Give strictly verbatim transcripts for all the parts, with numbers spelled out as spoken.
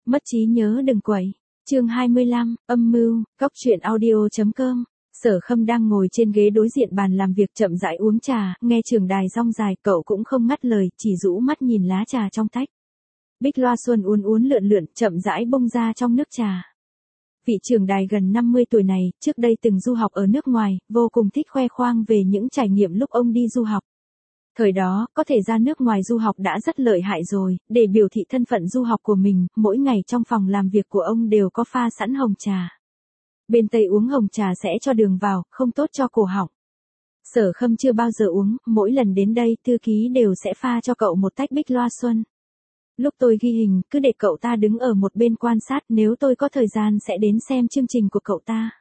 Mất trí nhớ đừng quậy. Chương hai mươi lăm, âm mưu, góc truyện audio chấm com. Sở Khâm đang ngồi trên ghế đối diện bàn làm việc chậm rãi uống trà, nghe trưởng đài rong dài, cậu cũng không ngắt lời, chỉ rũ mắt nhìn lá trà trong tách. Bích loa xuân uốn uốn lượn lượn, chậm rãi bông ra trong nước trà. Vị trưởng đài gần năm mươi tuổi này, trước đây từng du học ở nước ngoài, vô cùng thích khoe khoang về những trải nghiệm lúc ông đi du học. Thời đó, có thể ra nước ngoài du học đã rất lợi hại rồi, để biểu thị thân phận du học của mình, mỗi ngày trong phòng làm việc của ông đều có pha sẵn hồng trà. Bên Tây uống hồng trà sẽ cho đường vào, không tốt cho cổ họng. Sở Khâm chưa bao giờ uống, mỗi lần đến đây, thư ký đều sẽ pha cho cậu một tách bích loa xuân. Lúc tôi ghi hình, cứ để cậu ta đứng ở một bên quan sát, nếu tôi có thời gian sẽ đến xem chương trình của cậu ta.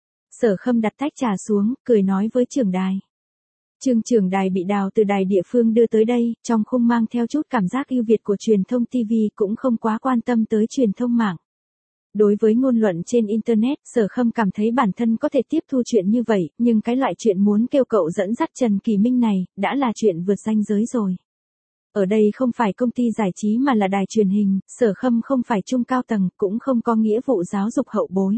Sở Khâm đặt tách trà xuống, cười nói với trưởng đài. Trương trưởng đài bị đào từ đài địa phương đưa tới đây, trong khung mang theo chút cảm giác ưu việt của truyền thông ti vi, cũng không quá quan tâm tới truyền thông mạng. Đối với ngôn luận trên Internet, Sở Khâm cảm thấy bản thân có thể tiếp thu chuyện như vậy, nhưng cái loại chuyện muốn kêu cậu dẫn dắt Trần Kỳ Minh này, đã là chuyện vượt ranh giới rồi. Ở đây không phải công ty giải trí mà là đài truyền hình, Sở Khâm không phải trung cao tầng, cũng không có nghĩa vụ giáo dục hậu bối.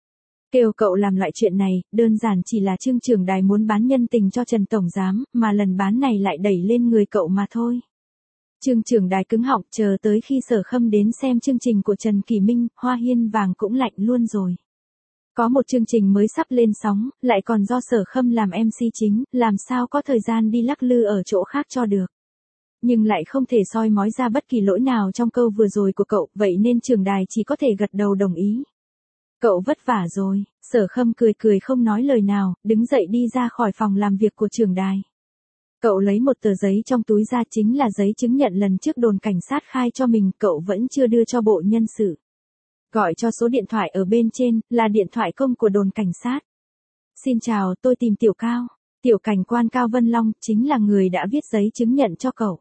Kêu cậu làm loại chuyện này, đơn giản chỉ là Trương trưởng đài muốn bán nhân tình cho Trần Tổng Giám, mà lần bán này lại đẩy lên người cậu mà thôi. Trương trưởng đài cứng họng, chờ tới khi Sở Khâm đến xem chương trình của Trần Kỳ Minh, Hoa Hiên Vàng cũng lạnh luôn rồi. Có một chương trình mới sắp lên sóng, lại còn do Sở Khâm làm em xê chính, làm sao có thời gian đi lắc lư ở chỗ khác cho được. Nhưng lại không thể soi mói ra bất kỳ lỗi nào trong câu vừa rồi của cậu, vậy nên trưởng đài chỉ có thể gật đầu đồng ý. Cậu vất vả rồi, Sở Khâm cười cười không nói lời nào, đứng dậy đi ra khỏi phòng làm việc của trưởng đài. Cậu lấy một tờ giấy trong túi ra, chính là giấy chứng nhận lần trước đồn cảnh sát khai cho mình, cậu vẫn chưa đưa cho bộ nhân sự. Gọi cho số điện thoại ở bên trên, là điện thoại công của đồn cảnh sát. Xin chào, tôi tìm Tiểu Cao. Tiểu cảnh quan Cao Vân Long, chính là người đã viết giấy chứng nhận cho cậu.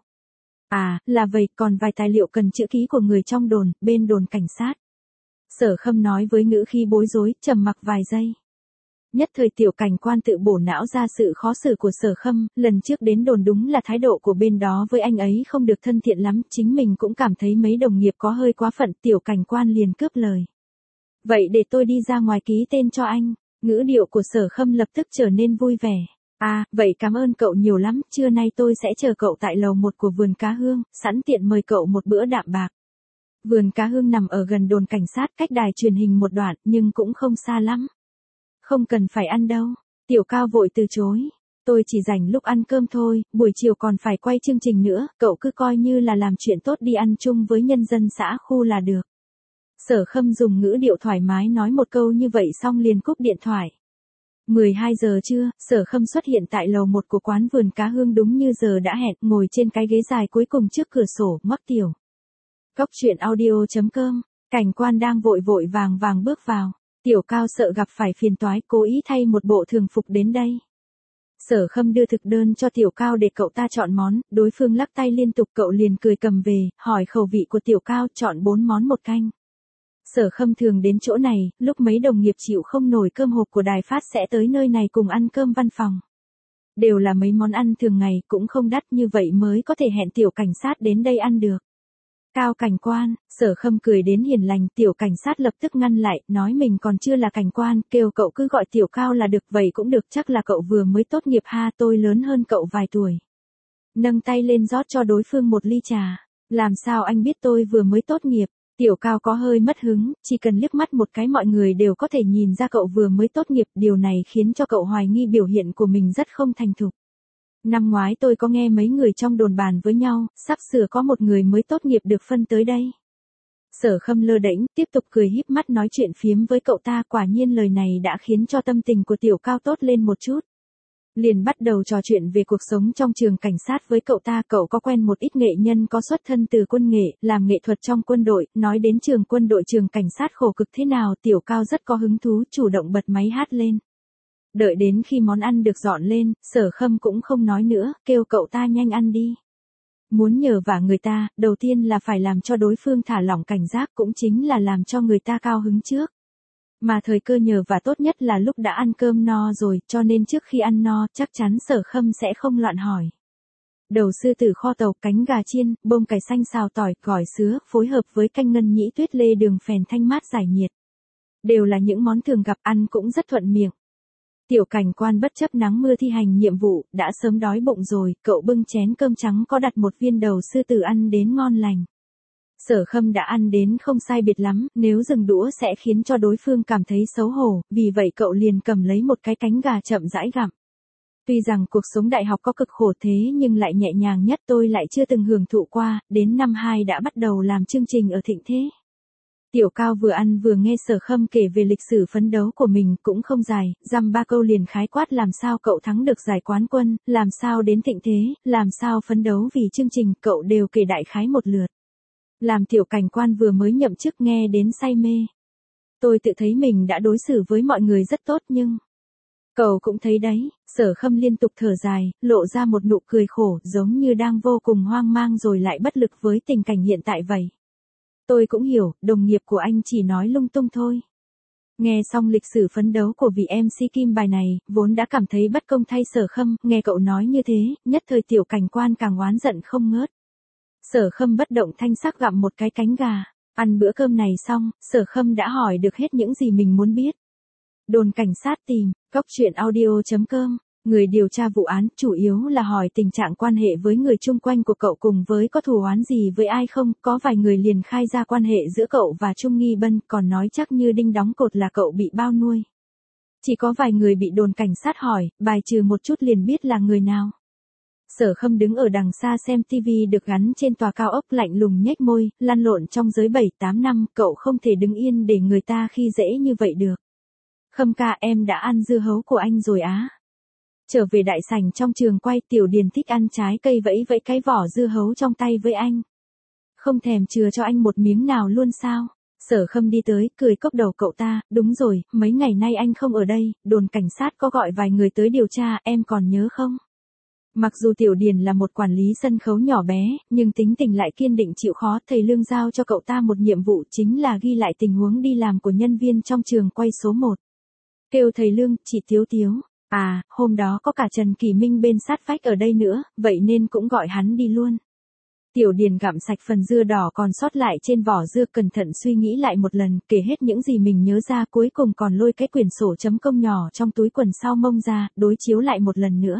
À, là vậy, còn vài tài liệu cần chữ ký của người trong đồn, bên đồn cảnh sát. Sở Khâm nói với ngữ khí bối rối, trầm mặc vài giây. Nhất thời tiểu cảnh quan tự bổ não ra sự khó xử của Sở Khâm, lần trước đến đồn đúng là thái độ của bên đó với anh ấy không được thân thiện lắm, chính mình cũng cảm thấy mấy đồng nghiệp có hơi quá phận, tiểu cảnh quan liền cướp lời. Vậy để tôi đi ra ngoài ký tên cho anh, ngữ điệu của Sở Khâm lập tức trở nên vui vẻ. À, vậy cảm ơn cậu nhiều lắm, trưa nay tôi sẽ chờ cậu tại lầu một của vườn cá hương, sẵn tiện mời cậu một bữa đạm bạc. Vườn cá hương nằm ở gần đồn cảnh sát, cách đài truyền hình một đoạn, nhưng cũng không xa lắm. Không cần phải ăn đâu. Tiểu Cao vội từ chối. Tôi chỉ rảnh lúc ăn cơm thôi, buổi chiều còn phải quay chương trình nữa, cậu cứ coi như là làm chuyện tốt đi ăn chung với nhân dân xã khu là được. Sở Khâm dùng ngữ điệu thoải mái nói một câu như vậy xong liền cúp điện thoại. mười hai giờ trưa, Sở Khâm xuất hiện tại lầu một của quán vườn cá hương đúng như giờ đã hẹn, ngồi trên cái ghế dài cuối cùng trước cửa sổ, ngoắc tiểu. Góc truyện audio chấm com, cảnh quan đang vội vội vàng vàng bước vào. Tiểu Cao sợ gặp phải phiền toái, cố ý thay một bộ thường phục đến đây. Sở Khâm đưa thực đơn cho Tiểu Cao để cậu ta chọn món, đối phương lắc tay liên tục, cậu liền cười cầm về, hỏi khẩu vị của Tiểu Cao, chọn bốn món một canh. Sở Khâm thường đến chỗ này, lúc mấy đồng nghiệp chịu không nổi cơm hộp của đài phát sẽ tới nơi này cùng ăn cơm văn phòng. Đều là mấy món ăn thường ngày, cũng không đắt, như vậy mới có thể hẹn tiểu cảnh sát đến đây ăn được. Cao cảnh quan, Sở Khâm cười đến hiền lành, tiểu cảnh sát lập tức ngăn lại, nói mình còn chưa là cảnh quan, kêu cậu cứ gọi Tiểu Cao là được, vậy cũng được, chắc là cậu vừa mới tốt nghiệp ha, tôi lớn hơn cậu vài tuổi. Nâng tay lên rót cho đối phương một ly trà, làm sao anh biết tôi vừa mới tốt nghiệp? Tiểu Cao có hơi mất hứng, chỉ cần liếc mắt một cái mọi người đều có thể nhìn ra cậu vừa mới tốt nghiệp, điều này khiến cho cậu hoài nghi biểu hiện của mình rất không thành thục. Năm ngoái tôi có nghe mấy người trong đồn bàn với nhau, sắp sửa có một người mới tốt nghiệp được phân tới đây. Sở Khâm lơ đễnh, tiếp tục cười híp mắt nói chuyện phiếm với cậu ta, quả nhiên lời này đã khiến cho tâm tình của Tiểu Cao tốt lên một chút. Liền bắt đầu trò chuyện về cuộc sống trong trường cảnh sát với cậu ta, cậu có quen một ít nghệ nhân có xuất thân từ quân nghệ, làm nghệ thuật trong quân đội, nói đến trường quân đội trường cảnh sát khổ cực thế nào, Tiểu Cao rất có hứng thú, chủ động bật máy hát lên. Đợi đến khi món ăn được dọn lên, Sở Khâm cũng không nói nữa, kêu cậu ta nhanh ăn đi. Muốn nhờ vả người ta, đầu tiên là phải làm cho đối phương thả lỏng cảnh giác, cũng chính là làm cho người ta cao hứng trước. Mà thời cơ nhờ vả tốt nhất là lúc đã ăn cơm no rồi, cho nên trước khi ăn no, chắc chắn Sở Khâm sẽ không loạn hỏi. Đầu sư tử kho tàu, cánh gà chiên, bông cải xanh xào tỏi, gỏi sứa, phối hợp với canh ngân nhĩ tuyết lê đường phèn thanh mát giải nhiệt. Đều là những món thường gặp, ăn cũng rất thuận miệng. Tiểu cảnh quan bất chấp nắng mưa thi hành nhiệm vụ, đã sớm đói bụng rồi, cậu bưng chén cơm trắng có đặt một viên đầu sư tử ăn đến ngon lành. Sở Khâm đã ăn đến không sai biệt lắm, nếu dừng đũa sẽ khiến cho đối phương cảm thấy xấu hổ, vì vậy cậu liền cầm lấy một cái cánh gà chậm rãi gặm. Tuy rằng cuộc sống đại học có cực khổ thế nhưng lại nhẹ nhàng nhất, tôi lại chưa từng hưởng thụ qua, đến năm hai đã bắt đầu làm chương trình ở Thịnh Thế. Tiểu Cao vừa ăn vừa nghe Sở Khâm kể về lịch sử phấn đấu của mình, cũng không dài, dăm ba câu liền khái quát làm sao cậu thắng được giải quán quân, làm sao đến Thịnh Thế, làm sao phấn đấu vì chương trình, cậu đều kể đại khái một lượt. Làm tiểu cảnh quan vừa mới nhậm chức nghe đến say mê. Tôi tự thấy mình đã đối xử với mọi người rất tốt nhưng... Cậu cũng thấy đấy, Sở Khâm liên tục thở dài, lộ ra một nụ cười khổ, giống như đang vô cùng hoang mang rồi lại bất lực với tình cảnh hiện tại vậy. Tôi cũng hiểu, đồng nghiệp của anh chỉ nói lung tung thôi. Nghe xong lịch sử phấn đấu của vị em xê Kim bài này, vốn đã cảm thấy bất công thay Sở Khâm, nghe cậu nói như thế, nhất thời tiểu cảnh quan càng oán giận không ngớt. Sở Khâm bất động thanh sắc gặm một cái cánh gà, ăn bữa cơm này xong, Sở Khâm đã hỏi được hết những gì mình muốn biết. Đồn cảnh sát tìm, cóc truyện audio chấm com, người điều tra vụ án chủ yếu là hỏi tình trạng quan hệ với người chung quanh của cậu cùng với có thù oán gì với ai không, có vài người liền khai ra quan hệ giữa cậu và Trung Nghi Bân, còn nói chắc như đinh đóng cột là cậu bị bao nuôi. Chỉ có vài người bị đồn cảnh sát hỏi, bài trừ một chút liền biết là người nào. Sở Khâm đứng ở đằng xa xem tivi được gắn trên tòa cao ốc, lạnh lùng nhếch môi, lăn lộn trong giới bảy tám năm, cậu không thể đứng yên để người ta khi dễ như vậy được. Khâm ca, em đã ăn dưa hấu của anh rồi á. Trở về đại sảnh trong trường quay, Tiểu Điền thích ăn trái cây, vẫy vẫy cái vỏ dưa hấu trong tay với anh. Không thèm chừa cho anh một miếng nào luôn sao? Sở Khâm đi tới, cười cốc đầu cậu ta, đúng rồi, mấy ngày nay anh không ở đây, đồn cảnh sát có gọi vài người tới điều tra, em còn nhớ không? Mặc dù Tiểu Điền là một quản lý sân khấu nhỏ bé, nhưng tính tình lại kiên định chịu khó, thầy Lương giao cho cậu ta một nhiệm vụ chính là ghi lại tình huống đi làm của nhân viên trong trường quay số một. Kêu thầy Lương, chị Tiếu Tiếu. À, hôm đó có cả Trần Kỳ Minh bên sát vách ở đây nữa, vậy nên cũng gọi hắn đi luôn. Tiểu Điền gặm sạch phần dưa đỏ còn sót lại trên vỏ dưa, cẩn thận suy nghĩ lại một lần, kể hết những gì mình nhớ ra, cuối cùng còn lôi cái quyển sổ chấm công nhỏ trong túi quần sau mông ra, đối chiếu lại một lần nữa.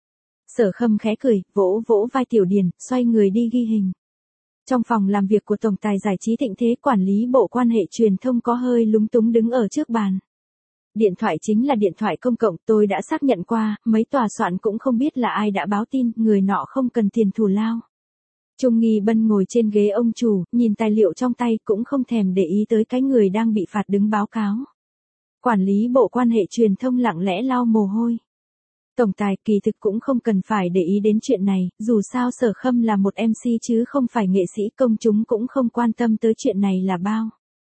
Sở Khâm khẽ cười, vỗ vỗ vai Tiểu Điền, xoay người đi ghi hình. Trong phòng làm việc của Tổng tài Giải trí Thịnh Thế, quản lý bộ quan hệ truyền thông có hơi lúng túng đứng ở trước bàn. Điện thoại chính là điện thoại công cộng, tôi đã xác nhận qua, mấy tòa soạn cũng không biết là ai đã báo tin, người nọ không cần tiền thù lao. Trung Nghi Bân ngồi trên ghế ông chủ, nhìn tài liệu trong tay cũng không thèm để ý tới cái người đang bị phạt đứng báo cáo. Quản lý bộ quan hệ truyền thông lặng lẽ lau mồ hôi. Tổng tài kỳ thực cũng không cần phải để ý đến chuyện này, dù sao Sở Khâm là một em xê chứ không phải nghệ sĩ, công chúng cũng không quan tâm tới chuyện này là bao.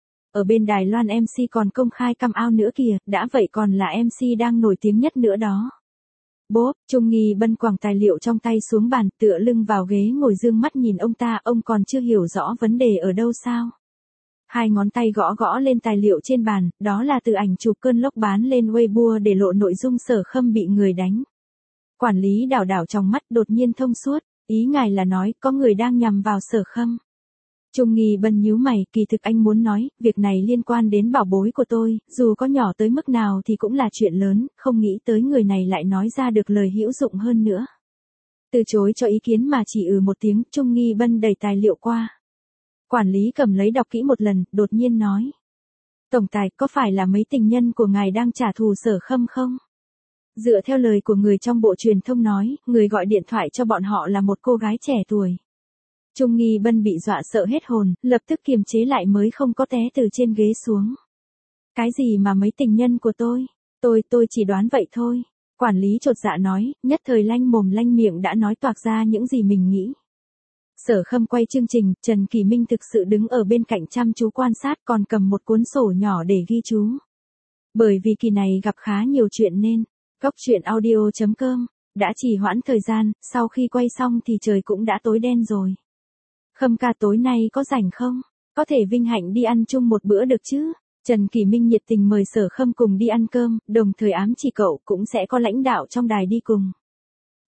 Ở bên Đài Loan em xê còn công khai căm ao nữa kìa, đã vậy còn là em xê đang nổi tiếng nhất nữa đó. Bốp, Trung Nghi Bân quẳng tài liệu trong tay xuống bàn, tựa lưng vào ghế ngồi dương mắt nhìn ông ta, ông còn chưa hiểu rõ vấn đề ở đâu sao. Hai ngón tay gõ gõ lên tài liệu trên bàn, đó là từ ảnh chụp cơn lốc bán lên Weibo để lộ nội dung Sở Khâm bị người đánh. Quản lý đảo đảo trong mắt đột nhiên thông suốt, ý ngài là nói có người đang nhằm vào Sở Khâm. Trung Nghi Bân nhíu mày, kỳ thực anh muốn nói, việc này liên quan đến bảo bối của tôi, dù có nhỏ tới mức nào thì cũng là chuyện lớn, không nghĩ tới người này lại nói ra được lời hữu dụng hơn nữa. Từ chối cho ý kiến mà chỉ ừ một tiếng, Trung Nghi Bân đẩy tài liệu qua. Quản lý cầm lấy đọc kỹ một lần, đột nhiên nói. Tổng tài, có phải là mấy tình nhân của ngài đang trả thù Sở Khâm không? Dựa theo lời của người trong bộ truyền thông nói, người gọi điện thoại cho bọn họ là một cô gái trẻ tuổi. Trung Nghi Bân bị dọa sợ hết hồn, lập tức kiềm chế lại mới không có té từ trên ghế xuống. Cái gì mà mấy tình nhân của tôi? Tôi, tôi chỉ đoán vậy thôi. Quản lý chột dạ nói, nhất thời lanh mồm lanh miệng đã nói toạc ra những gì mình nghĩ. Sở Khâm quay chương trình, Trần Kỳ Minh thực sự đứng ở bên cạnh chăm chú quan sát, còn cầm một cuốn sổ nhỏ để ghi chú. Bởi vì kỳ này gặp khá nhiều chuyện nên, cóc truyện audio chấm com, đã trì hoãn thời gian, sau khi quay xong thì trời cũng đã tối đen rồi. Khâm ca tối nay có rảnh không? Có thể vinh hạnh đi ăn chung một bữa được chứ? Trần Kỳ Minh nhiệt tình mời Sở Khâm cùng đi ăn cơm, đồng thời ám chỉ cậu cũng sẽ có lãnh đạo trong đài đi cùng.